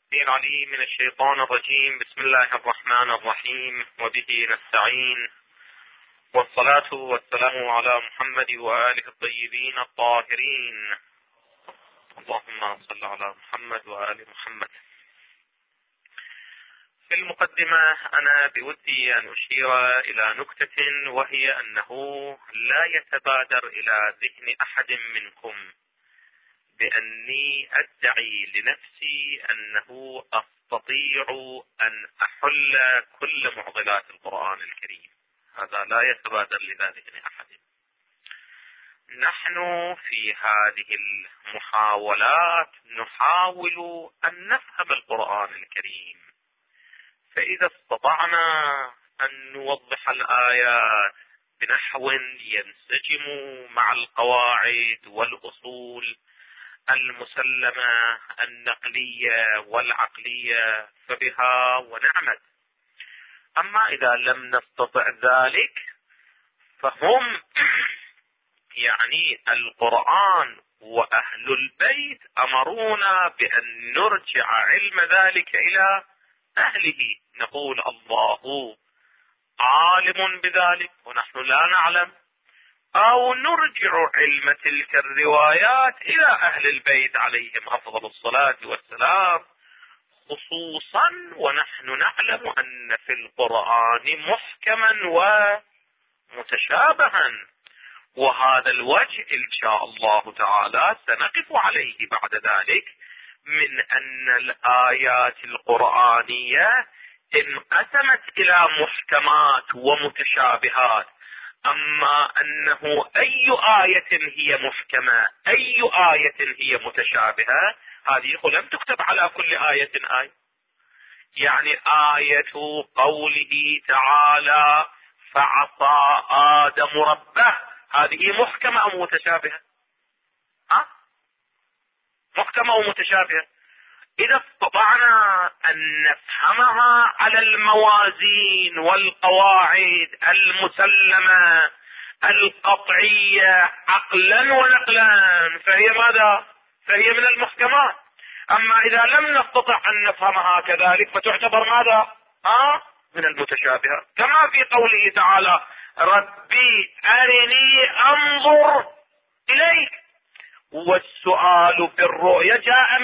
العليم من الشيطان الرجيم. بسم الله الرحمن الرحيم، وبه نستعين، والصلاة والسلام على محمد وآله الطيبين الطاهرين. اللهم صل على محمد وآل محمد. في المقدمة أنا بودي أن أشير إلى نكتة، وهي أنه لا يتبادر إلى ذهن أحد منكم بأني أدعي لنفسي أنه أستطيع أن أحل كل معضلات القرآن الكريم. هذا لا يتبادر إلى ذهن أحد. نحن في هذه المحاولات نحاول أن نفهم القرآن الكريم، فإذا استطعنا أن نوضح الآيات بنحو ينسجم مع القواعد والأصول المسلمة النقلية والعقلية فبها ونعمت. أما إذا لم نستطع ذلك فهم يعني القرآن وأهل البيت أمرونا بأن نرجع علم ذلك إلى أهله. نقول الله عالم بذلك ونحن لا نعلم، أو نرجع علم تلك الروايات إلى أهل البيت عليهم أفضل الصلاة والسلام، خصوصا ونحن نعلم أن في القرآن محكما ومتشابها. وهذا الوجه إن شاء الله تعالى سنقف عليه بعد ذلك، من أن الآيات القرآنية انقسمت إلى محكمات ومتشابهات. أما أنه أي آية هي محكمة أي آية هي متشابهة، هذه لم تكتب على كل آية آية. يعني آية قوله تعالى فعصى آدم ربه، هذه محكمة أو متشابهة؟ محكمة أو متشابهة. إذا استطعنا أن نفهمها على الموازين والقواعد المسلمة القطعية عقلا ونقلا فهي ماذا؟ فهي من المحكمات. أما إذا لم نستطع أن نفهمها كذلك فتعتبر ماذا؟ من المتشابهة. كما في قوله تعالى ربي أرني أنظر إليك، والسؤال بالرؤيا جاء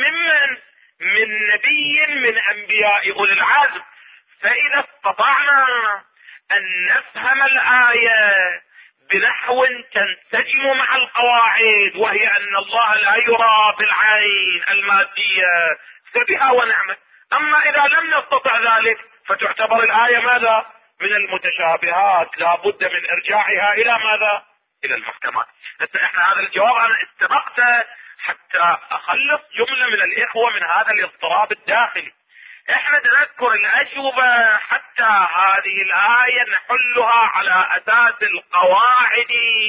من نبي من أنبياء أولي العزم. فإذا استطعنا أن نفهم الآية بنحو تنسجم مع القواعد، وهي أن الله لا يرى بالعين المادية، فبها ونعمت. أما إذا لم نستطع ذلك فتعتبر الآية ماذا؟ من المتشابهات، لا بد من إرجاعها إلى ماذا؟ إلى المحكمات. احنا هذا الجواب انا استبقته حتى اخلص جملة من الاخوة من هذا الاضطراب الداخلي. احنا نذكر الاجوبة حتى هذه الآية نحلها على اساس القواعد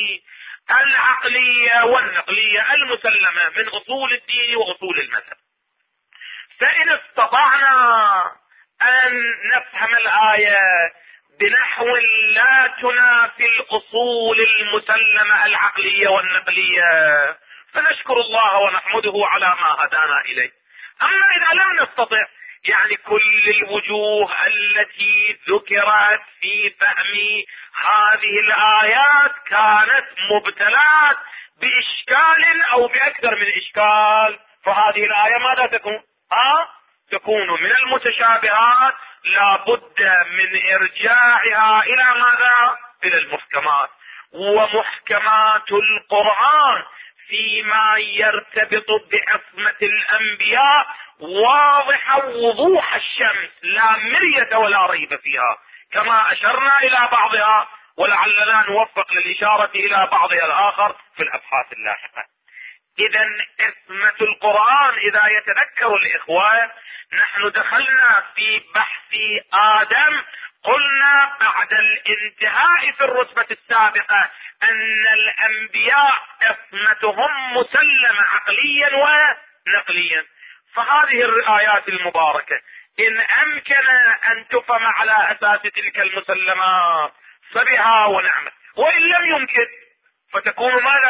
العقلية والنقلية المسلمة من اصول الدين واصول المذهب. فإن استطعنا ان نفهم الآية بنحو لا تنافي الأصول المسلمة العقلية والنقلية فنشكر الله ونحمده على ما هدانا إليه. أما إذا لم نستطع، يعني كل الوجوه التي ذكرت في فهم هذه الآيات كانت مبتلات بإشكال أو بأكثر من إشكال، فهذه الآية ماذا تكون؟ تكون من المتشابهات، لا بد من ارجاعها الى ماذا؟ الى المحكمات. ومحكمات القرآن فيما يرتبط بعصمة الانبياء واضحة وضوح الشمس، لا مرية ولا ريب فيها، كما اشرنا الى بعضها ولعلنا نوفق للاشارة الى بعضها الاخر في الابحاث اللاحقة. اذا عصمة القرآن اذا يتذكر الاخوة، نحن دخلنا في بحث آدم، قلنا بعد الانتهاء في الرتبة السابقة أن الأنبياء عصمتهم مسلمة عقليا ونقليا. فهذه الآيات المباركة إن أمكن أن تفهم على أساس تلك المسلمات فبها ونعمت، وإن لم يمكن فتكون ماذا؟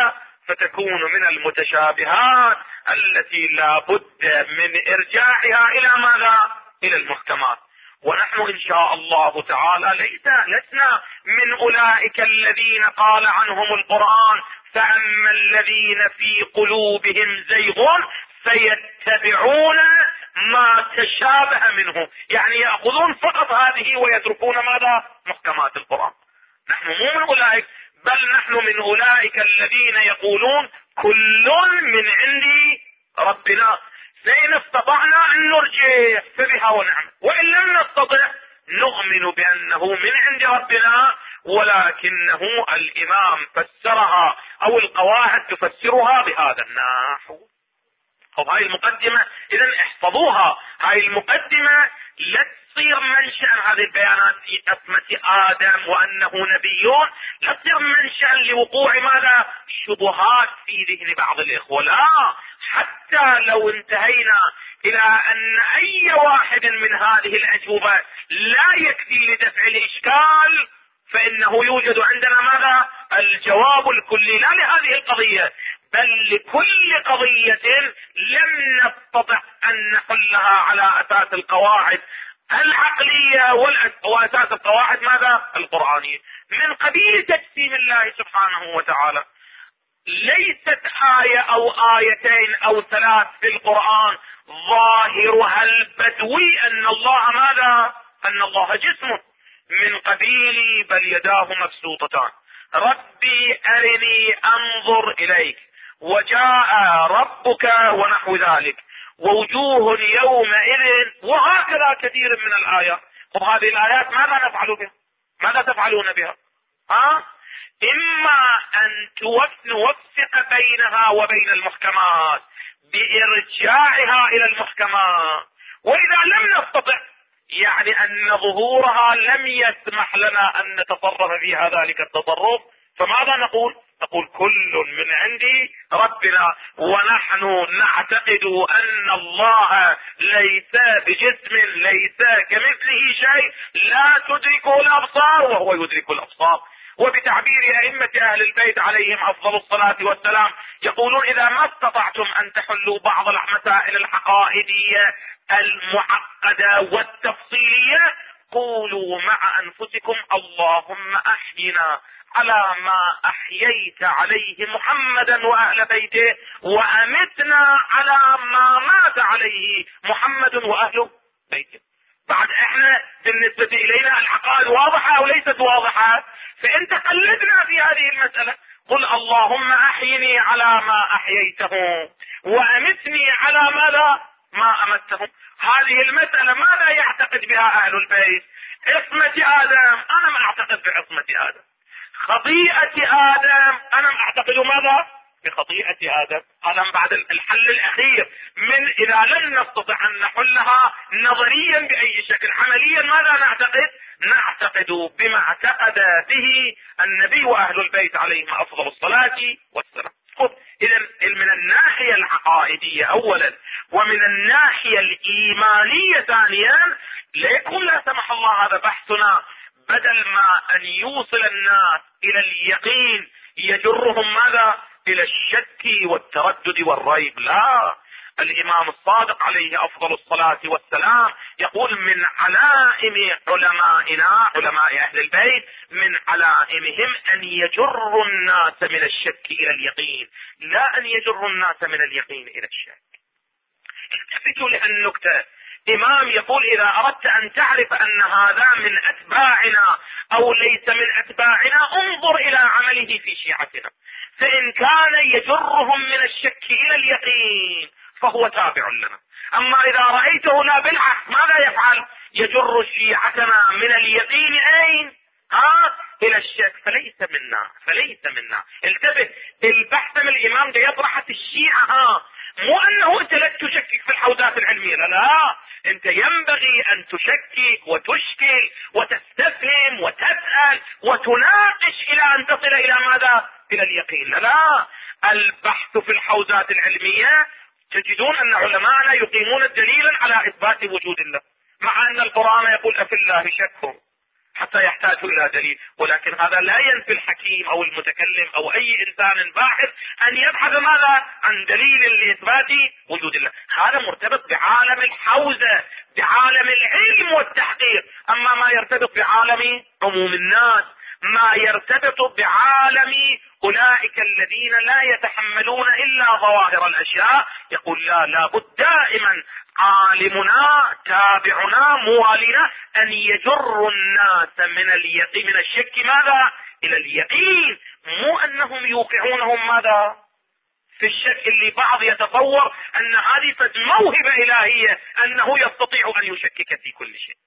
فتكون من المتشابهات التي لا بد من ارجاعها الى ماذا؟ الى المحكمات. ونحن ان شاء الله تعالى لسنا من اولئك الذين قال عنهم القرآن فاما الذين في قلوبهم زيغ فيتبعون ما تشابه منه، يعني يأخذون فقط هذه ويتركون ماذا؟ محكمات القرآن. نحن مو من اولئك، بل نحن من اولئك الذين يقولون كل من عند ربنا، فإن استطعنا ان نرجع فبها ونعم، وان لم نستطع نؤمن بانه من عند ربنا، ولكنه الامام فسرها او القواعد تفسرها بهذا النحو. طب هاي المقدمة اذا احفظوها، هاي المقدمة لا تصير منشأ هذه البيانات في قسمة آدم وأنه نبيون، لا تصير منشأ لوقوع ماذا؟ شبهات في ذهن بعض الإخوة. لا، حتى لو انتهينا إلى أن أي واحد من هذه الأجوبة لا يكفي لدفع الإشكال، فإنه يوجد عندنا ماذا؟ الجواب الكلي، لا لهذه القضية بل لكل قضية لم نستطع أن نحلها على أساس القواعد العقلية وأساس القواعد ماذا؟ القرآنية، من قبيل تجسيم الله سبحانه وتعالى. ليست آية أو آيتين أو ثلاث في القرآن ظاهرها البدوي أن الله ماذا؟ أن الله جسم، من قبيل بل يداه مبسوطتان، ربي أرني أنظر إليك، وجاء ربك ونحو ذلك، ووجوه يومئذ، وهكذا كثير من الآيات. طب هذه الآيات ماذا نفعل بها؟ ماذا تفعلون بها؟ إما أن نوفق بينها وبين المحكمات بإرجاعها إلى المحكمات، وإذا لم نستطع يعني أن ظهورها لم يسمح لنا أن نتصرف فيها ذلك التصرف، فماذا نقول؟ نقول كل من عند ربنا، ونحن نعتقد أن الله ليس بجسم، ليس كمثله شيء، لا تدركه الأبصار وهو يدرك الأبصار. وبتعبير أئمة أهل البيت عليهم أفضل الصلاة والسلام يقولون إذا ما استطعتم أن تحلوا بعض المسائل العقائدية المعقدة والتفصيلية، قولوا مع أنفسكم اللهم أحينا على ما أحييت عليه محمدا وأهل بيته، وأمتنا على ما مات عليه محمد وأهل بيته. بعد احنا بالنسبة الينا العقائد واضحة او ليست واضحة، فانت قلدنا في هذه المسألة، قل اللهم احيني على ما احييته وامتني على ماذا؟ ما امته. هذه المسألة ماذا يعتقد بها اهل البيت؟ عصمة ادم، انا ما اعتقد بعصمة ادم. خطيئة ادم، انا ما اعتقد ماذا؟ بخطيئة ادم. هذا بعد الحل الاخير من اذا لم نستطع ان نحلها نظريا باي شكل، عمليا ماذا نعتقد؟ نعتقد بما اعتقد به النبي واهل البيت عليهم افضل الصلاة والسلام. اذا من الناحية العقائدية اولا، ومن الناحية الايمانية ثانيا، ليكون لا سمح الله هذا بحثنا بدل ما ان يوصل الناس الى اليقين يجرهم ماذا؟ الى الشك والتردد والريب. لا، الامام الصادق عليه افضل الصلاة والسلام يقول من علائم علمائنا، علماء اهل البيت، من علائمهم ان يجروا الناس من الشك الى اليقين، لا ان يجروا الناس من اليقين الى الشك. التفتوا لهالنكتة. امام يقول اذا اردت ان تعرف ان هذا من اتباعنا او ليس من اتباعنا انظر الى عمله في شيعتنا، فان كان يجرهم من الشك الى اليقين فهو تابع لنا. اما اذا رأيته لا بالعكس ماذا يفعل؟ يجر شيعتنا من اليقين اين؟ الى الشك، فليس منا. التفت، البحث من الامام ده يطرح الشيعة، مو انه انت لا تشكك في الحوزات العلمية، لا، انت ينبغي ان تشكك وتشكل وتستفهم وتسأل وتناقش الى ان تصل الى ماذا؟ الى اليقين. لا، البحث في الحوزات العلمية تجدون ان علماءنا يقيمون الدليل على اثبات وجود الله، مع ان القرآن يقول افي الله شك، حتى يحتاج الى دليل، ولكن هذا لا ينفي الحكيم او المتكلم او اي انسان باحث ان يبحث ماذا؟ عن دليل لاثبات وجود الله. هذا مرتبط بعالم الحوزة، بعالم العلم والتحقيق. اما ما يرتبط بعالم عموم الناس، ما يرتبط بعالم اولئك الذين لا يتحملون الا ظواهر الاشياء، يقول لا بد دائما عالمنا تابعنا موالينا ان يجر الناس من الشك ماذا؟ الى اليقين، مو انهم يوقعونهم ماذا؟ في الشك اللي بعض يتصور ان هذه موهبة الهية انه يستطيع ان يشكك في كل شيء.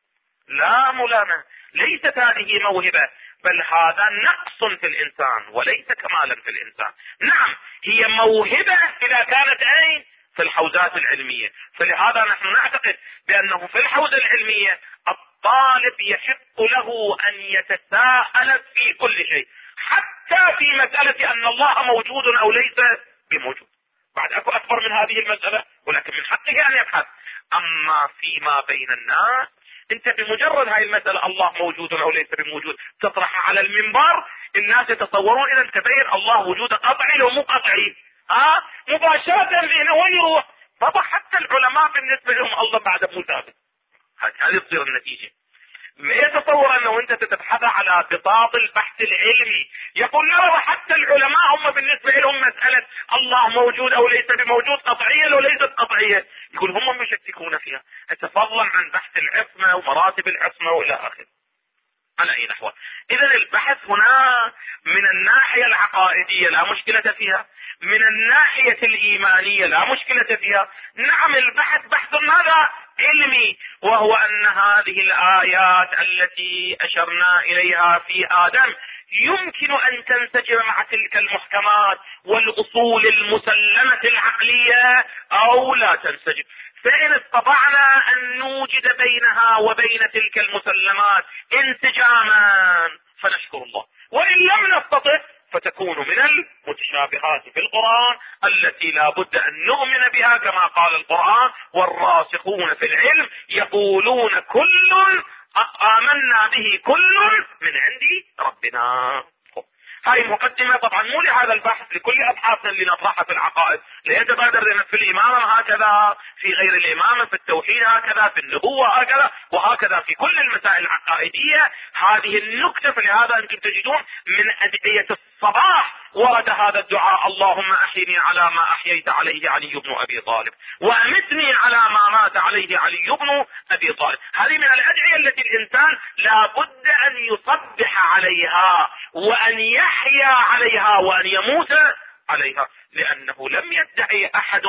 لا مولانا، ليست هذه موهبة، بل هذا نقص في الانسان وليس كمالا في الانسان. نعم هي موهبة اذا كانت اين؟ في الحوزات العلمية. فلهذا نحن نعتقد بانه في الحوزة العلمية الطالب يحق له ان يتساءل في كل شيء، حتى في مسألة ان الله موجود او ليس بموجود. بعد اكو اكبر من هذه المسألة، ولكن من حقه ان يبحث. اما فيما بين الناس، انت بمجرد هاي المسألة الله موجود او ليس بموجود تطرحها على المنبر، الناس يتصورون اذا تبين الله وجود قطعي لو مو قطعي، مباشرة ذهنه وين يروح؟ طبعا حتى العلماء بالنسبة لهم الله بعد مو ثابت. هذه تصير النتيجة. ما يتصور انه انت تتبحث على بساط البحث العلمي، يقول لا، حتى العلماء هم بالنسبة لهم مسألة الله موجود او ليس بموجود قطعية لو ليست قطعية، يقول هم يشككون فيها، فضلا عن بحث العصمة ومراتب العصمة والى اخره. على اي نحو؟ اذا البحث هنا من الناحية العقائدية لا مشكلة فيها، من الناحية الايمانية لا مشكلة فيها. نعم البحث بحث ماذا؟ علمي، وهو ان هذه الايات التي اشرنا اليها في ادم يمكن ان تنسجم مع تلك المحكمات والاصول المسلمة العقلية او لا تنسجم. فإن استطعنا أن نوجد بينها وبين تلك المسلمات انسجاما فنشكر الله، وإن لم نستطع فتكون من المتشابهات في القرآن التي لا بد أن نؤمن بها، كما قال القرآن والراسخون في العلم يقولون كل آمنا به كل من عند ربنا. هاي مقدمة طبعا مو لهذا البحث، لكل ابحاثنا اللي نطرحها في العقائد، ليتبادر في الامامة هكذا، في غير الامامة، في التوحيد هكذا، في النبوة هكذا، وهكذا في كل المسائل العقائدية هذه النكتة. فلهذا انتم تجدون من ادعية الصباح ورد هذا الدعاء: اللهم احيني على ما احييت عليه علي بن ابي طالب، وامتني على ما مات عليه علي بن ابي طالب. هذه من الادعية التي الانسان لا بد ان يصبح عليها وان يحيا عليها وان يموت عليها، لانه لم يدعي احد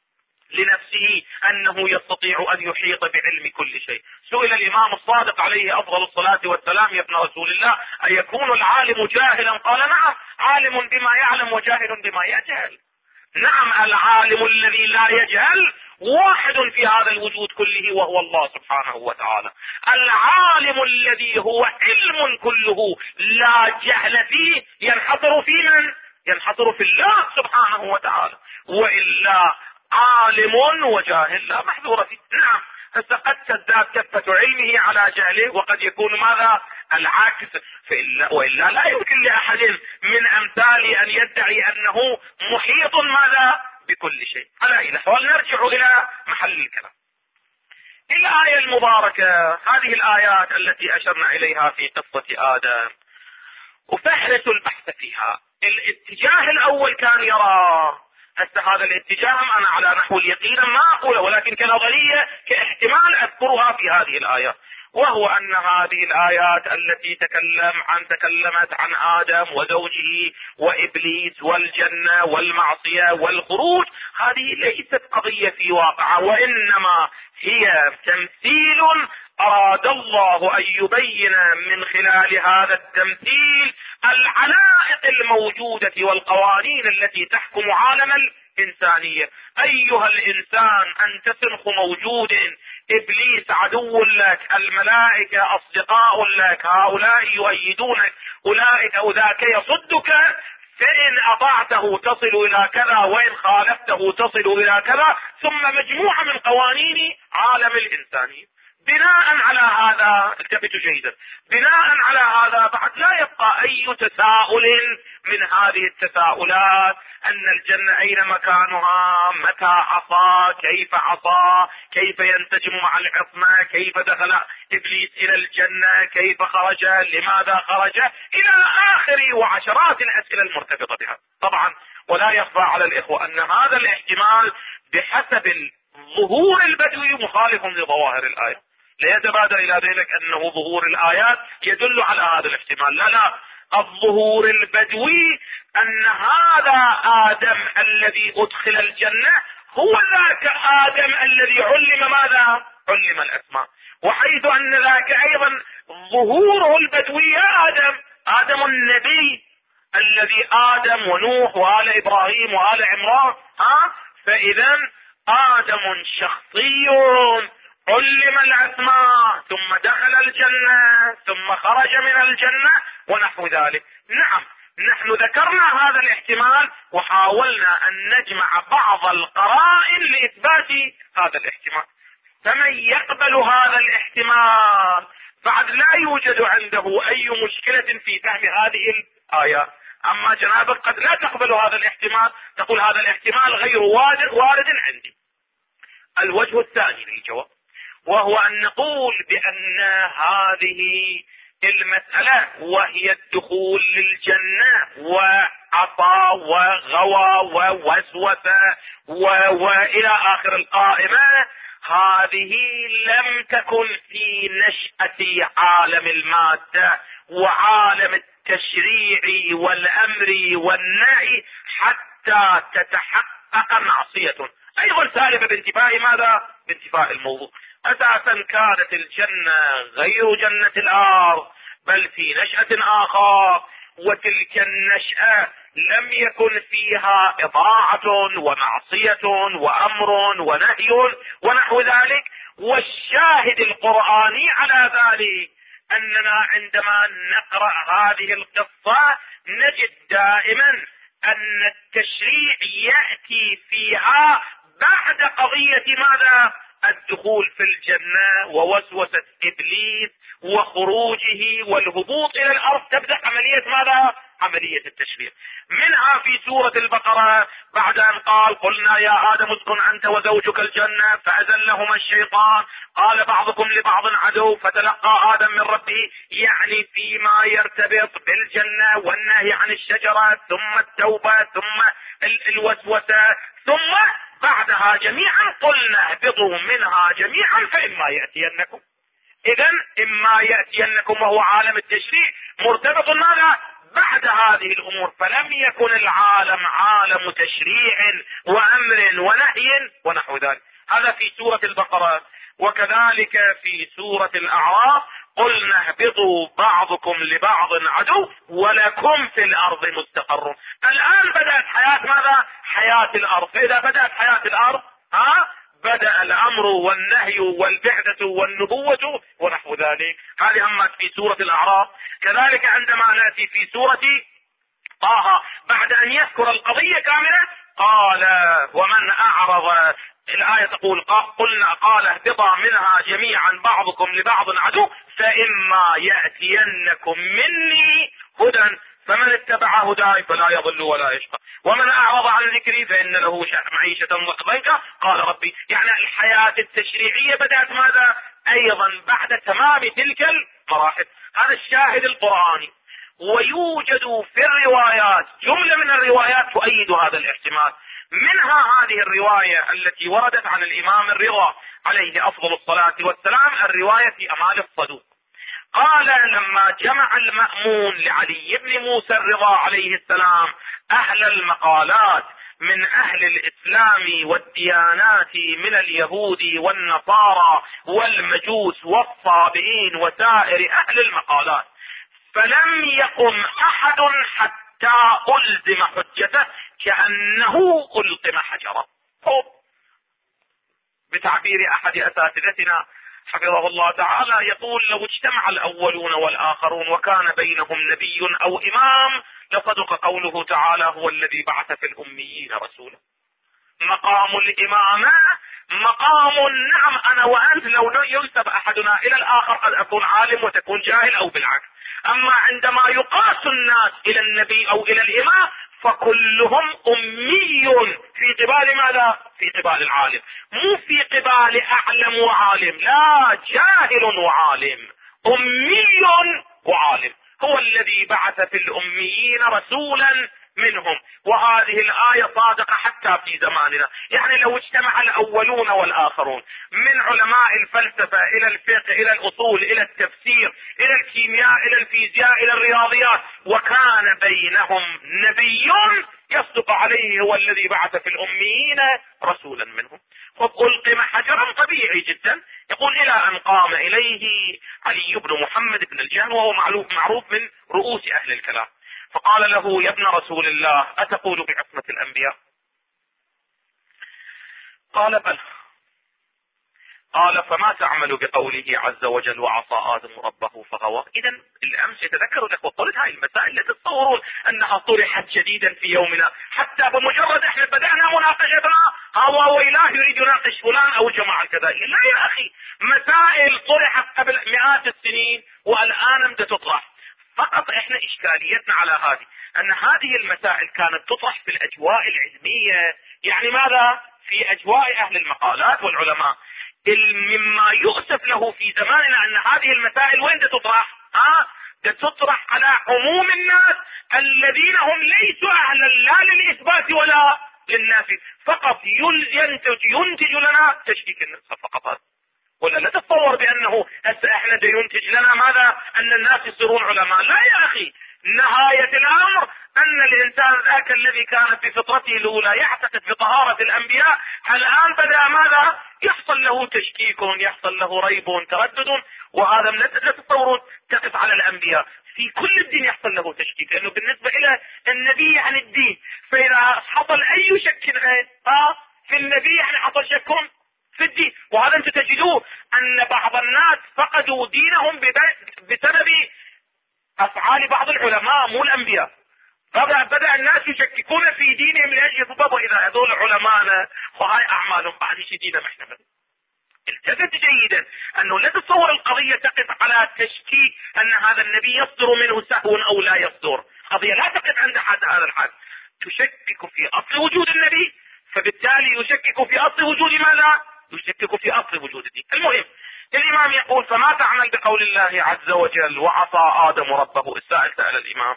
لنفسه انه يستطيع ان يحيط بعلم كل شيء. سئل الامام الصادق عليه افضل الصلاة والسلام: يا ابن رسول الله، ايكون العالم جاهلا؟ قال: نعم، عالم بما يعلم وجاهل بما يجهل. نعم، العالم الذي لا يجهل واحد في هذا الوجود كله وهو الله سبحانه وتعالى. العالم الذي هو علم كله لا جهل فيه ينحصر في من؟ ينحصر في الله سبحانه وتعالى، وإلا عالم وجاهل لا محذور فيه. نعم، قد تزداد كفة علمه على جهله، وقد يكون ماذا؟ العكس. وإلا لا يمكن لأحد من أمثالي أن يدعي أنه محيط ماذا؟ بكل شيء. على أي نحو؟ نرجع إلى محل الكلام، الآية المباركة، هذه الآيات التي أشرنا إليها في قصة آدم، وفهرس البحث فيها. الاتجاه الأول كان يرى، هذا الاتجاه أنا على نحو اليقين ما أقوله، ولكن كنظرية كاحتمال أذكرها في هذه الآيات، وهو أن هذه الآيات التي تكلمت عن آدم وزوجه وإبليس والجنة والمعصية والخروج، هذه ليست قضية في واقعها، وإنما هي تمثيل أراد الله أن يبين من خلال هذا التمثيل العلائق الموجودة والقوانين التي تحكم عالم الإنسانية. أيها الإنسان، أنت سنخ موجود، إبليس عدو لك، الملائكة أصدقاء لك، هؤلاء يؤيدونك، أولئك أو ذاك يصدك، فإن أطعته تصل إلى كذا، وإن خالفته تصل إلى كذا، ثم مجموعة من قوانين عالم الإنسانية. بناء على هذا، التفتوا جيدا، بناء على هذا بعد لا يبقى اي تساؤل من هذه التساؤلات ان الجنة اين مكانها، متى عصى، كيف عصى، كيف ينسجم مع العصمة، كيف دخل ابليس الى الجنة، كيف خرج، لماذا خرج، الى اخر وعشرات الاسئلة المرتبطة بها. طبعا ولا يخفى على الاخوة ان هذا الاحتمال بحسب ظهور البدوي مخالف لظواهر الآية. لا يتبادر الى ذلك انه ظهور الايات يدل على هذا الاحتمال، لا، الظهور البدوي ان هذا ادم الذي ادخل الجنة هو ذاك ادم الذي علم ماذا؟ علم الاسماء. وحيث ان ذاك ايضا ظهوره البدوي يا ادم النبي الذي ادم ونوح وآل ابراهيم وآل عمران، فاذا ادم شخصي علم الاسماء ثم دخل الجنة ثم خرج من الجنة ونحو ذلك. نعم، نحن ذكرنا هذا الاحتمال وحاولنا ان نجمع بعض القرائن لاثبات هذا الاحتمال. فمن يقبل هذا الاحتمال بعد لا يوجد عنده اي مشكلة في فهم هذه الآيات. اما جنابك قد لا تقبل هذا الاحتمال، تقول هذا الاحتمال غير وارد عندي. الوجه الثاني للجواب وهو ان نقول بان هذه المسألة وهي الدخول للجنة وعصى وغوى ووسوس والى اخر القائمة، هذه لم تكن في نشأة عالم المادة وعالم التشريع والامر والنهي حتى تتحقق معصية ايضا سالبة بانتفاء ماذا؟ بانتفاء الموضوع. اساسا كانت الجنة غير جنة الارض بل في نشأة اخر، وتلك النشأة لم يكن فيها اطاعة ومعصية وامر ونهي ونحو ذلك. والشاهد القرآني على ذلك اننا عندما نقرأ هذه القصة نجد دائما ان التشريع يأتي فيها بعد قضية ماذا؟ الدخول في الجنة ووسوسة ابليس وخروجه والهبوط الى الارض، تبدأ عملية ماذا؟ عملية التشريع. منها في سورة البقرة بعد ان قال قلنا يا ادم اسكن انت وزوجك الجنة فازلهما الشيطان قال بعضكم لبعض عدو فتلقى ادم من ربه، يعني فيما يرتبط بالجنة والنهي عن الشجرة ثم التوبة ثم الوسوسة، ثم بعدها جميعا قلنا اهبطوا منها جميعا فإما يأتينكم. اذا اما يأتينكم وهو عالم التشريع مرتبط ماذا؟ بعد هذه الامور. فلم يكن العالم عالم تشريع وامر ونهي ونحو ذلك. هذا في سورة البقرة. وكذلك في سورة الاعراف قلنا اهبطوا بعضكم لبعض عدو ولكم في الارض مستقر. الان بدأت حياة ماذا؟ حياة الارض. فاذا بدأت حياة الارض بدأ الامر والنهي والبعثة والنبوة ونحو ذلك. هذه همت في سورة الاعراف. كذلك عندما نأتي في سورة طه بعد ان يذكر القضية كاملة قال ومن اعرض، الآية تقول قلنا قال اهبطا منها جميعا بعضكم لبعض عدو فإما يأتينكم مني هدى فمن اتبع هداي فلا يضل ولا يشقى ومن اعرض عن ذكري فإن له معيشة ضنكا قال ربي. يعني الحياة التشريعية بدأت ماذا؟ ايضا بعد تمام تلك المراحل. هذا الشاهد القرآني. ويوجد في الروايات جملة من الروايات تؤيد هذا الاحتمال. منها هذه الرواية التي وردت عن الامام الرضا عليه افضل الصلاة والسلام، الرواية في امال الصدوق. قال لما جمع المأمون لعلي بن موسى الرضا عليه السلام اهل المقالات من اهل الاسلام والديانات من اليهود والنصارى والمجوس والصابئين وسائر اهل المقالات، فلم يقم احد حتى الزم حجته كأنه القم حجرا. بتعبير احد اساتذتنا حفظه الله تعالى يقول لو اجتمع الاولون والاخرون وكان بينهم نبي او امام لصدق قوله تعالى هو الذي بعث في الاميين رسولا. مقام الامامة مقام نعم انا وانت لو ينسب احدنا الى الاخر قد اكون عالم وتكون جاهل او بالعكس. اما عندما يقاس الناس الى النبي او الى الامام فكلهم امي في قبال ماذا؟ في قبال العالم، مو في قبال اعلم وعالم، لا، جاهل وعالم، امي وعالم. هو الذي بعث في الاميين رسولا منهم. وهذه الآية صادقة حتى في زماننا. يعني لو اجتمع الأولون والآخرون من علماء الفلسفة إلى الفقه إلى الأصول إلى التفسير إلى الكيمياء إلى الفيزياء إلى الرياضيات وكان بينهم نبي يصدق عليه هو الذي بعث في الأميين رسولا منهم. ألقم حجرا طبيعي جدا. يقول إلى أن قام إليه علي بن محمد بن الجهم وهو معروف من رؤوس أهل الكلام، فقال له: يا ابن رسول الله أتقول بعصمة الأنبياء؟ قال: بلى. قال: فما تعمل بقوله عز وجل وعصى آدم ربه فغوى؟ إذا الأمس يتذكر لك وقلت هاي المسائل لا تتصورون أنها طرحت جديدا في يومنا، حتى بمجرد احنا بدأنا مناقشتنا هو وإله يريد يناقش فلان أو جماعة كذا. لا يا أخي، مسائل طرحت قبل مئات السنين والآن بدأت تطرح. فقط احنا اشكاليتنا على هذه ان هذه المسائل كانت تطرح في الاجواء العلمية، يعني ماذا؟ في اجواء اهل المقالات والعلماء. مما يؤسف له في زماننا ان هذه المسائل وين تطرح؟ تطرح على عموم الناس الذين هم ليسوا اهلا لا للاثبات ولا للنفي، فقط ينتج لنا تشكيك النفس فقط. هذا ولا لا تتصور بانه هسه احنا ينتج لنا ماذا؟ ان الناس يصيرون علماء. لا يا اخي، نهاية الامر ان الانسان ذاك الذي كان في فطرته الاولى يعتقد بطهارة الانبياء الان بدأ ماذا؟ يحصل له تشكيك، يحصل له ريب تردد. وهذا لا تتصورون تقف على الانبياء، في كل الدين يحصل له تشكيك، لانه بالنسبة الى النبي عن الدين. فاذا حصل اي شك في النبي يعني حصل شك في الدين. وهذا انتم تجدوه ان بعض الناس فقدوا دينهم بسبب افعال بعض العلماء مو الانبياء. بدأ الناس يشككون في دينهم لاجل يضربوا اذا هذول علماءنا وهاي اعمالهم بعد شديدة محتمل. التفت جيدا انه لا تتصور القضية تقف على تشكيك ان هذا النبي يصدر منه سهو او لا يصدر. قضية لا تقف عند حد هذا الحد، تشكك في اصل وجود النبي، فبالتالي يشكك في اصل وجود ماذا؟ يشكك في اصل وجود الدين. المهم الامام يقول: فما تعمل بقول الله عز وجل وعصى ادم ربه؟ السائل سأل الامام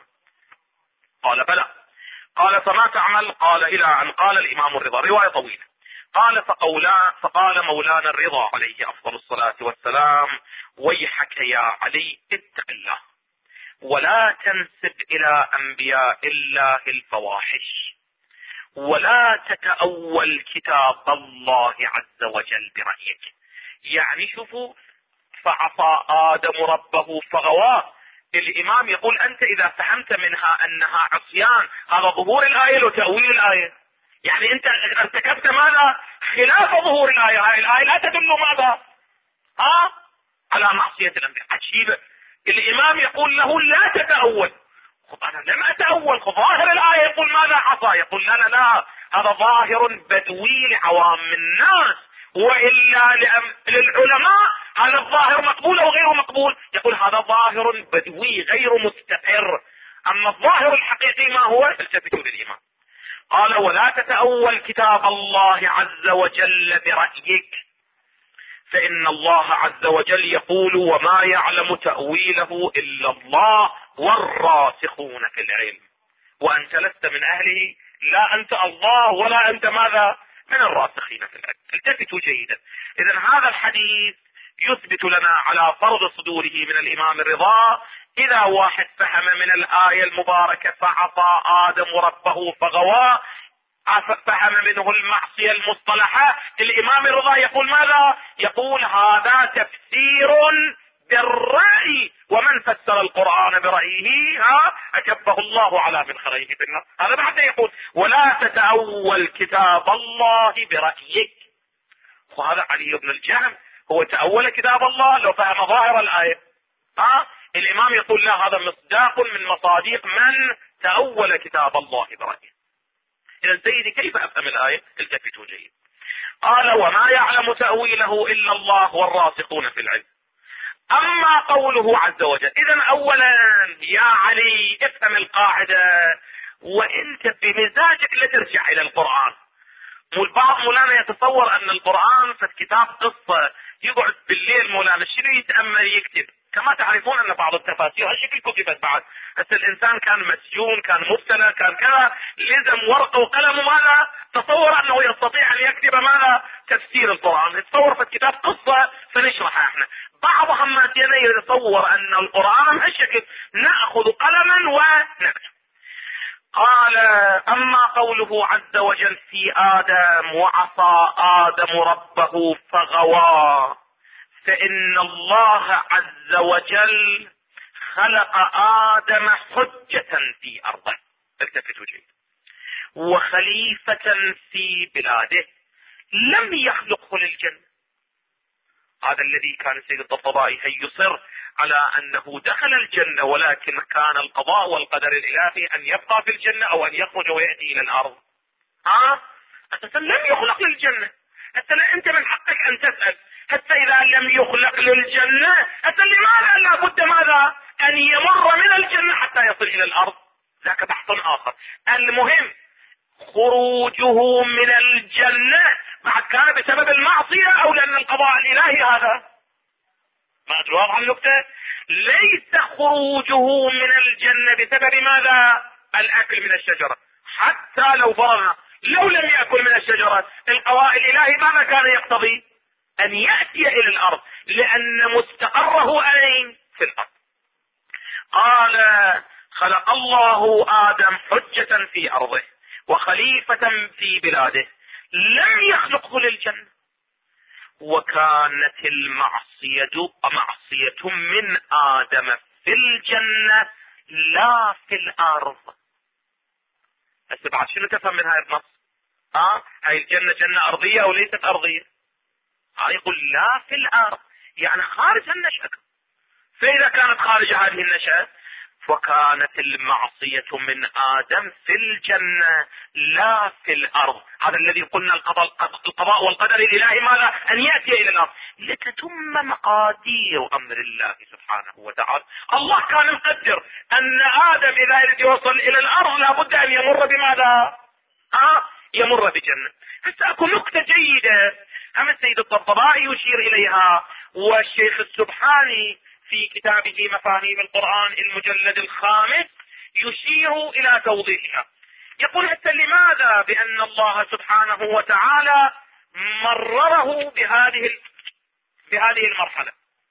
قال: بلى. قال: فما تعمل؟ قال: الى ان قال الامام الرضا. رواية طويلة. قال: فقال مولانا الرضا عليه افضل الصلاة والسلام: ويحك يا علي، اتق الله ولا تنسب الى انبياء الله الفواحش ولا تتأول كتاب الله عز وجل برأيك. يعني شوفوا، فعصى آدم ربه فغوى. الإمام يقول أنت إذا فهمت منها أنها عصيان، هذا ظهور الآية وتأويل الآية. يعني أنت ارتكبت ماذا؟ خلاف ظهور الآية. هاي الآية لا تدل ماذا؟ على معصية الأنبياء. عجيبة. الإمام يقول له لا تتأول. انا لم اتأول، ظاهر الآية يقول ماذا؟ عصى. يقول لا، هذا ظاهر بدوي لعوام الناس، وإلا للعلماء هذا الظاهر مقبول او غير مقبول. يقول هذا ظاهر بدوي غير مستقر، اما الظاهر الحقيقي ما هو؟ التفتوا للإمام. قال: ولا تتأول كتاب الله عز وجل برأيك، فإن الله عز وجل يقول: وما يعلم تأويله إلا الله والراسخون في العلم. وأنت لست من أهله، لا أنت الله ولا أنت ماذا؟ من الراسخين في العلم. التفتوا جيدا. إذن هذا الحديث يثبت لنا على فرض صدوره من الإمام الرضا. إذا واحد فهم من الآية المباركة فعصى آدم ربه فغوى، فهم منه المعصية المصطلحة، الإمام الرضا يقول ماذا؟ يقول هذا تفسير بالرأي، ومن فسر القرآن برأيه أكبه الله على منخريه في النار. هذا بعد يقول: ولا تتأول كتاب الله برأيك. وهذا علي بن الجهم هو تأول كتاب الله لو فهم ظاهر الآية. الإمام يقول لا، هذا مصداق من مصاديق من تأول كتاب الله برأيه. إذا سيدي كيف أفهم الآية؟ التفتوا جيد. قال وما يعلم تأويله إلا الله والراسخون في العلم. أما قوله عز وجل، إذا أولا يا علي افهم القاعدة، وانت بمزاجك لا ترجع إلى القرآن. البعض مولانا يتصور أن القرآن في كتاب قصة يقعد بالليل مولانا شنو يتأمل يكتب، كما تعرفون أن بعض التفاسير هالشكل كتبت بعد. بس الإنسان كان مسجون، كان مبتلى، كان كذا، لزم ورقه وقلم وماذا تصور أنه يستطيع أن يكتب ماذا تفسير القرآن. يتصور في كتاب قصة فنشرحها احنا. بعض هماتنا يتصور أن القرآن هالشكل، نأخذ قلما ونكتب. قال أما قوله عز وجل في آدم وعصى آدم ربه فغوى، فإن الله عز وجل خلق آدم حجة في أرضه، التفتوا جيد، وخليفة في بلاده، لم يخلقه للجنة. هذا الذي كان السيد الطبطبائي يصر على أنه دخل الجنة، ولكن كان القضاء والقدر الإلهي أن يبقى في الجنة أو أن يخرج ويأتي إلى الأرض. أساسا لم يخلق للجنة. حتى أنت من حقك أن تسأل، حتى إذا لم يخلق للجنة حتى لماذا لا بد ماذا أن يمر من الجنة حتى يصل إلى الأرض؟ ذاك بحث آخر. المهم خروجه من الجنة بعد كان بسبب المعصية أو لأن القضاء الإلهي هذا؟ ما أدري واضح النكتة؟ ليس خروجه من الجنة بسبب ماذا؟ الأكل من الشجرة. حتى لو فرضنا لو لم يأكل من الشجرة، القضاء الإلهي ماذا كان يقتضي؟ أن يأتي إلى الأرض، لأن مستقره أين؟ في الأرض. قال خلق الله آدم حجة في أرضه وخليفة في بلاده، لم يخلقه للجنة. وكانت معصية من آدم في الجنة لا في الأرض. بس بعد شنو تفهم من هاي النص؟ هاي الجنة جنة أرضية أو ليست أرضية؟ يقول لا في الأرض، يعني خارج النشأة. فإذا كانت خارج هذه النشأة، وكانت المعصية من آدم في الجنة لا في الأرض. هذا الذي قلنا القضاء والقدر الإلهي ماذا؟ أن يأتي إلى الأرض لتتم مقادير أمر الله سبحانه وتعالى. الله كان مقدر أن آدم إذا يريد يوصل إلى الأرض لابد أن يمر بماذا؟ يمر بجنة. هسه أكو نكتة جيدة هم السيد الطبطبائي يشير إليها، والشيخ السبحاني في كتابه مفاهيم القرآن المجلد الخامس يشير إلى توضيحها. يقول حتى لماذا بأن الله سبحانه وتعالى مرره بهذه المرحلة.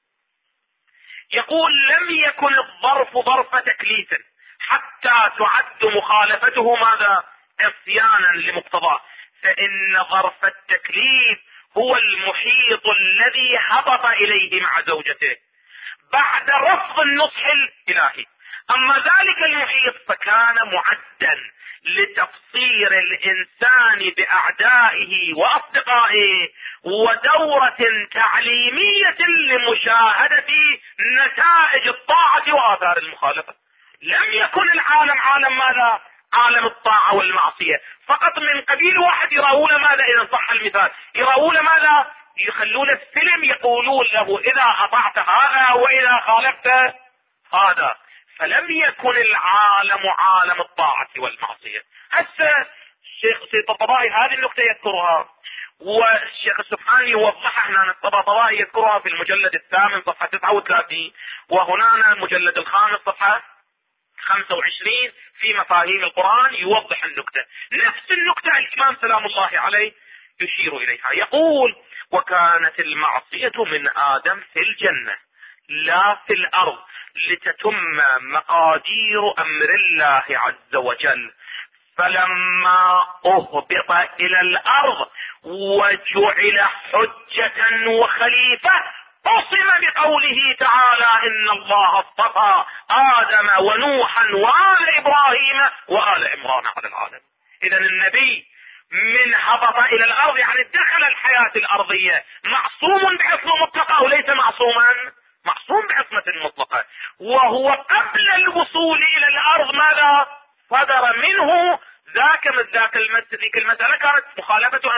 يقول لم يكن الظرف ظرف تكليف حتى تعد مخالفته ماذا؟ عصيانا لمقتضاه، فإن ظرف التكليف هو المحيط الذي هبط إليه مع زوجته بعد رفض النصح الإلهي. أما ذلك المحيط فكان معدا لتبصير الإنسان بأعدائه وأصدقائه، ودورة تعليمية لمشاهدة نتائج الطاعة وآثار المخالفة. لم يكن العالم عالم ماذا؟ عالم الطاعة والمعصية فقط من قبيل واحد. يراون ماذا إذا صح المثال؟ يراون ماذا؟ يخلون الفيلم يقولون له إذا أطعت هذا وإذا خالفت هذا. فلم يكن العالم عالم الطاعة والمعصية. هسه الشيخ الطبطبائي هذه النقطة يذكرها، والشيخ السبحاني يوضحها. هنا الطبطبائي يذكرها في المجلد الثامن صفحة 39، وهنا المجلد الخامس صفحة 25 في مفاهيم القرآن يوضح النكتة. نفس النكتة الإمام سلام الله عليه يشير إليها. يقول وكانت المعصية من آدم في الجنة لا في الأرض لتتم مقادير أمر الله عز وجل، فلما أهبط إلى الأرض وجعل حجة وخليفة قسم بقوله تعالى إن الله اصطفى آدم ونوحا وآل إبراهيم وآل عمران على العالم. إذن النبي من هبط إلى الأرض يعني دخل الحياة الأرضية معصوم بعصمة مطلقة وليس معصوما، معصوم بعصمة مطلقة. وهو قبل الوصول إلى الأرض ماذا صدر منه؟ ذاك المسألة كانت مخالفة أمر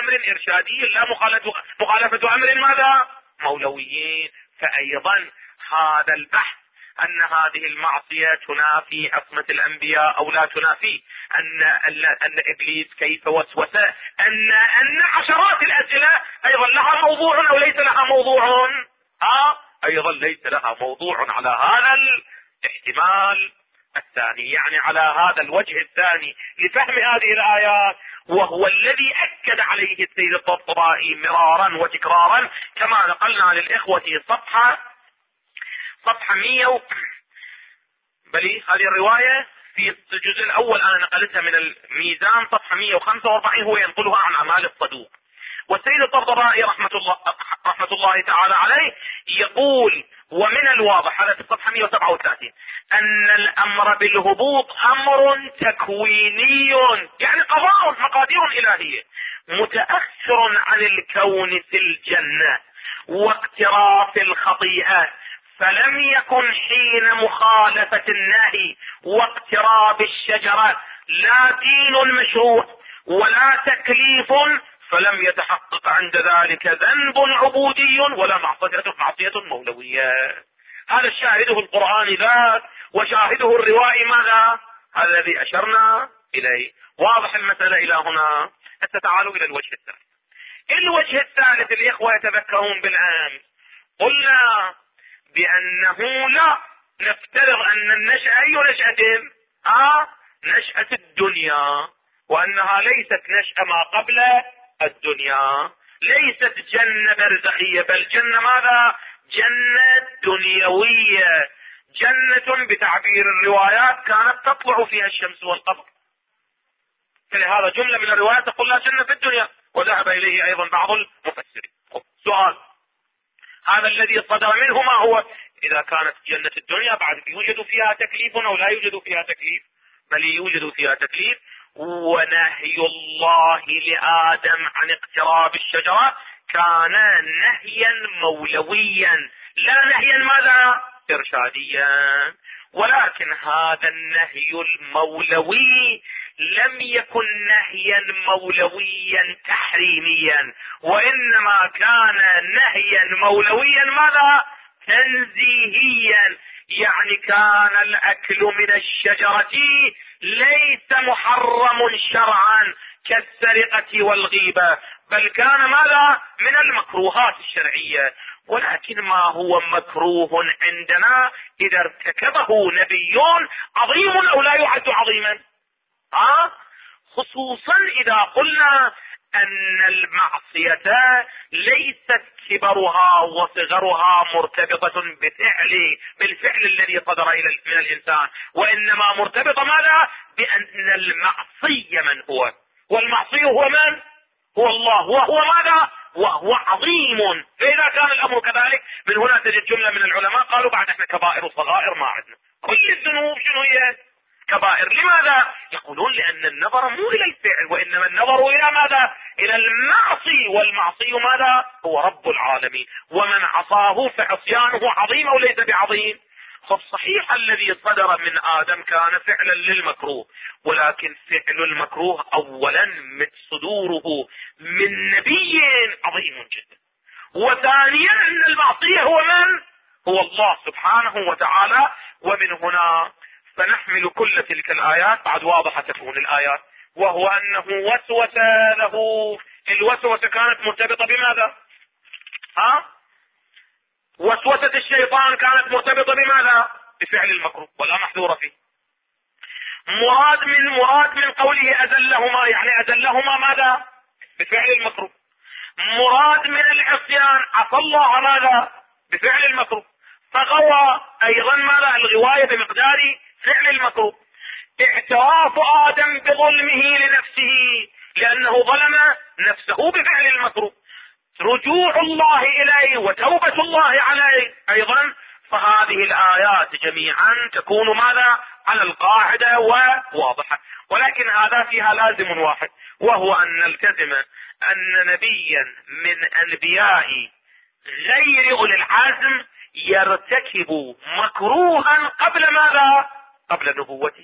إرشادي لا مخالفة أمر ماذا؟ مولويين. فأيضا هذا البحث أن هذه المعصية تنافي عصمة الأنبياء أو لا تنافي، أن إبليس كيف وسوس، أن عشرات الأسئلة أيضا لها موضوع أو ليس لها موضوع؟ أيضا ليس لها موضوع على هذا الاحتمال الثاني، يعني على هذا الوجه الثاني لفهم هذه الآيات، وهو الذي أكد عليه السيد الطبطبائي مرارا وتكرارا كما نقلنا للإخوة صفحة 100 بلي هذه الرواية في الجزء الأول أنا نقلتها من الميزان صفحة 145، هو ينقلها عن أعمال الصدوق. والسيد الطبطبائي رحمة الله تعالى عليه يقول: ومن الواضح، هذا في الصفحة 137، أن الأمر بالهبوط أمر تكويني، يعني قضاء مقادير إلهية متأخر عن الكون في الجنة واقتراف الخطيئة، فلم يكن حين مخالفة النهي واقتراب الشجرة لا دين مشروع ولا تكليف، فلم يتحقق عند ذلك ذنب عبودي ولا معصية مولوية. هذا شاهده القرآن ذات وشاهده الروائي ماذا؟ هذا الذي أشرنا إليه. واضح المسألة إلى هنا؟ تعالوا إلى الوجه الثالث. الوجه الثالث الإخوة يتذكرون بالأمس قلنا بأنه لا نفترض أن النشأة أي نشأة؟ نشأة الدنيا، وأنها ليست نشأة ما قبل الدنيا، ليست جنة برزخية، بل جنة ماذا؟ جنة دنيوية، جنة بتعبير الروايات كانت تطلع فيها الشمس والقمر. فلهذا جملة من الروايات تقول لا جنة في الدنيا، وذهب إليه أيضا بعض المفسرين. سؤال: هذا الذي صدر منه ما هو؟ إذا كانت جنة الدنيا بعد يوجد فيها تكليف أو لا يوجد فيها تكليف؟ بل يوجد فيها تكليف. ونهي الله لآدم عن اقتراب الشجرة كان نهيا مولويا لا نهيا ماذا؟ إرشاديا. ولكن هذا النهي المولوي لم يكن نهيا مولويا تحريميا، وإنما كان نهيا مولويا ماذا؟ تنزيهيا، يعني كان الأكل من الشجرة ليس محرم شرعا كالسرقة والغيبة، بل كان ماذا؟ من المكروهات الشرعية. ولكن ما هو مكروه عندنا إذا ارتكبه نبي عظيم أو لا يعد عظيما؟ خصوصا إذا قلنا أن المعصية ليست كبرها وصغرها مرتبطة بالفعل الذي صدر من الإنسان، وإنما مرتبطة ماذا؟ بأن المعصي من هو؟ والمعصي هو من؟ هو الله، وهو ماذا؟ وهو عظيم. فإذا كان الأمر كذلك، من هنا تجد جملة من العلماء قالوا بعد احنا كبائر وصغائر ما عندنا، كل الذنوب شنو هي؟ كبائر. لماذا؟ يقولون لأن النظر مو إلى الفعل، وإنما النظر إلى ماذا؟ إلى المعصي، والمعصي ماذا؟ هو رب العالمين، ومن عصاه فعصيانه عظيم أو ليس بعظيم؟ فالصحيح الذي صدر من آدم كان فعلا للمكروه، ولكن فعل المكروه أولا من صدوره من نبي عظيم جدا، وثانيا أن المعصية هو من؟ هو الله سبحانه وتعالى. ومن هنا فنحمل كل تلك الآيات، بعد واضحة تكون الآيات، وهو أنه وسوس له. الوسوسة كانت مرتبطة بماذا؟ وسوسة الشيطان كانت مرتبطة بماذا؟ بفعل المكروه ولا محذور فيه. مراد من قوله أذلهما، يعني أذلهما ماذا؟ بفعل المكروه. مراد من العصيان عصى الله ماذا؟ بفعل المكروه. فغوى أيضا ماذا؟ الغواية بمقدار فعل المكروه. اعتراف آدم بظلمه لنفسه لأنه ظلم نفسه بفعل المكروه. رجوع الله إليه وتوبة الله عليه أيضا. فهذه الآيات جميعا تكون ماذا؟ على القاعدة وواضحة. ولكن هذا فيها لازم واحد، وهو أن نلتزم أن نبيا من أنبياء غير أولي العزم يرتكب مكروها قبل ماذا؟ قبل نبوته.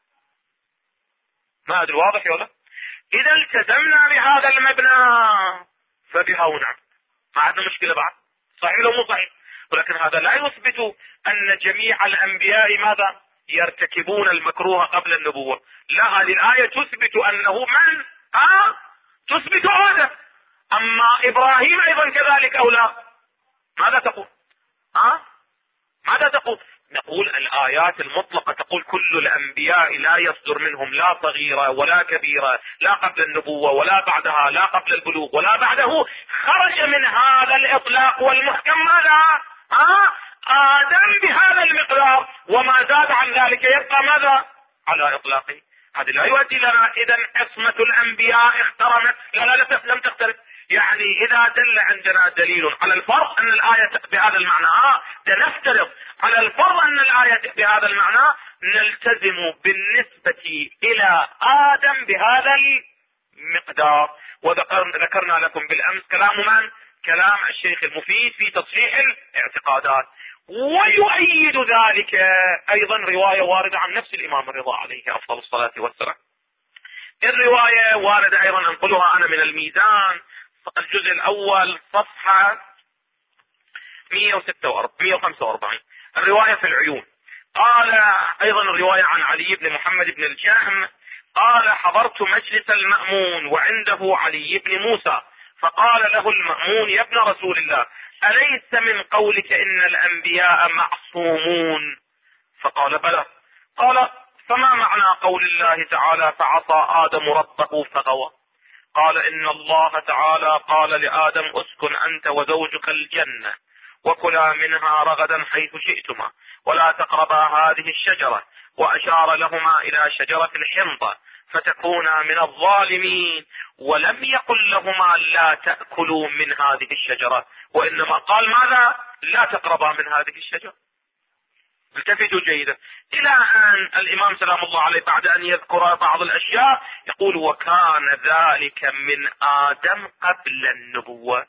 ما أدري واضح ولا؟ إذا التزمنا بهذا المبنى فبها ونعم، ما عندنا مشكلة بعد، صحيح لو مو صحيح. ولكن هذا لا يثبت ان جميع الانبياء ماذا؟ يرتكبون المكروه قبل النبوة. لا، هذه الآية تثبت انه من تثبت هذا. اما ابراهيم ايضا كذلك او لا؟ ماذا تقول؟ ماذا تقول؟ نقول الآيات المطلقة تقول كل الأنبياء لا يصدر منهم لا صغيرة ولا كبيرة، لا قبل النبوة ولا بعدها، لا قبل البلوغ ولا بعده. خرج من هذا الإطلاق والمحكم ماذا؟ آدم بهذا المقدار، وما زاد عن ذلك يبقى ماذا؟ على إطلاقه. هذا لا يؤدي لنا إذا عصمة الأنبياء اخترمت، لا لم تختلف. يعني إذا دل عندنا دليل على الفرض أن الآية بهذا المعنى، نفترض على الفرض أن الآية بهذا المعنى، نلتزم بالنسبة إلى آدم بهذا المقدار. وذكرنا لكم بالأمس كلام من؟ كلام الشيخ المفيد في تصحيح الاعتقادات. ويؤيد ذلك أيضا رواية واردة عن نفس الإمام الرضا عليه أفضل الصلاة والسلام. الرواية واردة أيضا، أنقلها أنا من الميزان، الجزء الأول صفحة 145. الرواية في العيون. قال أيضا الرواية عن علي بن محمد بن الجهم قال: حضرت مجلس المأمون وعنده علي بن موسى، فقال له المأمون: يا ابن رسول الله، أليس من قولك إن الأنبياء معصومون؟ فقال: بلى. قال: فما معنى قول الله تعالى: فعصى آدم ربه فغوى؟ قال: إن الله تعالى قال لآدم: اسكن أنت وزوجك الجنة وكلا منها رغدا حيث شئتما ولا تقربا هذه الشجرة، وأشار لهما إلى شجرة الحنطة فتكونا من الظالمين، ولم يقل لهما لا تأكلوا من هذه الشجرة، وإنما قال ماذا؟ لا تقربا من هذه الشجرة. التفتوا جيدا إلى أن الإمام سلام الله عليه بعد أن يذكر بعض الأشياء يقول: وكان ذلك من آدم قبل النبوة،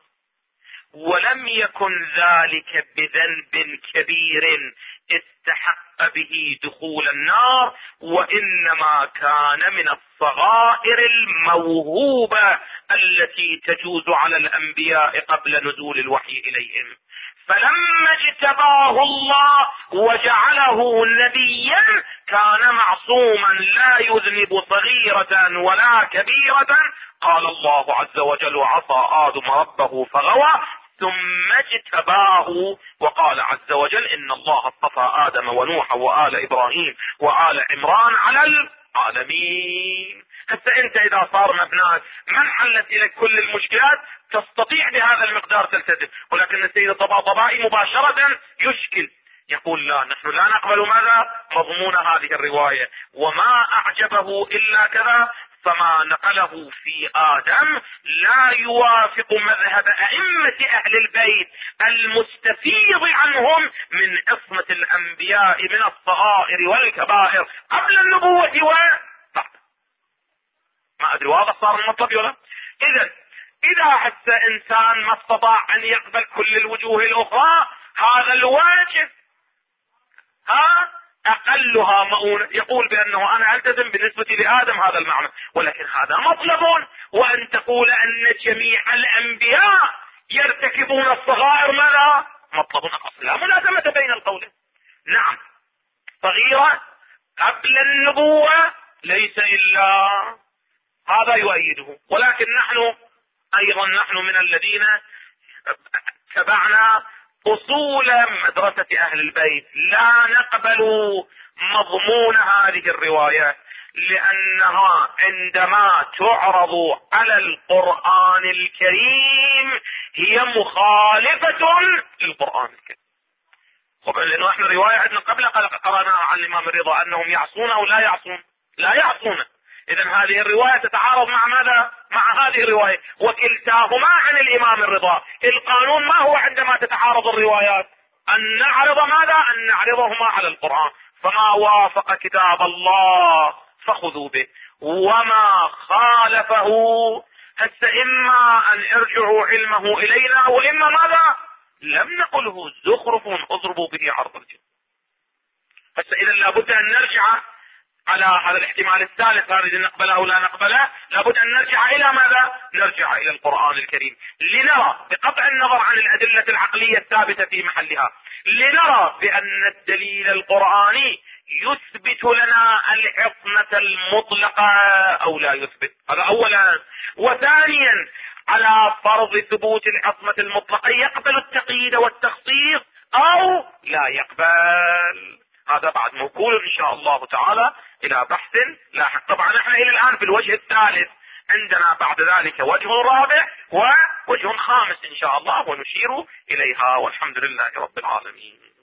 ولم يكن ذلك بذنب كبير استحق به دخول النار، وإنما كان من الصغائر الموهوبة التي تجوز على الأنبياء قبل نزول الوحي إليهم. فلما اجتباه الله وجعله نبيا كان معصوما لا يذنب صغيرة ولا كبيرة. قال الله عز وجل: عصى آدم ربه فغوى، ثم اجتباه، وقال عز وجل: إن الله اصطفى آدم ونوحا وآل إبراهيم وآل عمران على العالمين. حتى انت اذا صار مبناك من حلت اليك كل المشكلات تستطيع بهذا المقدار تلتزم. ولكن السيد الطباطبائي مباشرة يشكل، يقول: لا، نحن لا نقبل ماذا؟ مضمون هذه الرواية، وما اعجبه الا كذا، فما نقله في آدم لا يوافق مذهب أئمة أهل البيت المستفيض عنهم من عصمة الأنبياء من الصغائر والكبائر قبل النبوة وبعد. ما أدري واضح صار المطلب ولا؟ إذا حتى إنسان ما استطاع أن يقبل كل الوجوه الأخرى، هذا الواجب أقلها مؤونة، يقول بأنه أنا ألتزم بالنسبة لآدم هذا المعنى، ولكن هذا مطلب. وأن تقول أن جميع الأنبياء يرتكبون الصغائر ماذا؟ مطلب أصلا لا ملازمة بين القولين. نعم، صغيرة قبل النبوة ليس إلا هذا يؤيده. ولكن نحن أيضا من الذين تبعنا أصول مدرسة أهل البيت، لا نقبل مضمون هذه الرواية، لأنها عندما تعرض على القرآن الكريم هي مخالفة للقرآن الكريم. طبعا لأنه احنا رواية عندنا قبل قرأناها عن الإمام الرضا أنهم يعصون أو لا يعصون. لا يعصون. إذا هذه الرواية تتعارض مع ماذا؟ مع هذه الرواية، وكلتاهما عن الإمام الرضا. القانون ما هو عندما تتعارض الروايات؟ أن نعرض ماذا؟ أن نعرضهما على القرآن. فما وافق كتاب الله فخذوا به، وما خالفه هسه إما أن ارجعوا علمه إلينا، وإما ماذا؟ لم نقله زخرف اضربوا به عرض الجن. هسه إذا لابد أن نرجع على هذا الاحتمال الثالث، هذا نقبله او لا نقبله، لابد ان نرجع الى ماذا؟ نرجع الى القرآن الكريم لنرى بقطع النظر عن الادلة العقلية الثابتة في محلها، لنرى بان الدليل القرآني يثبت لنا العصمة المطلقة او لا يثبت. هذا اولا. وثانيا على فرض ثبوت العصمة المطلقة يقبل التقييد والتخصيص او لا يقبل. هذا بعد موكول ان شاء الله تعالى الى بحث لاحق. طبعا احنا الى الان في الوجه الثالث، عندنا بعد ذلك وجه رابع ووجه خامس ان شاء الله ونشير اليها، والحمد لله رب العالمين.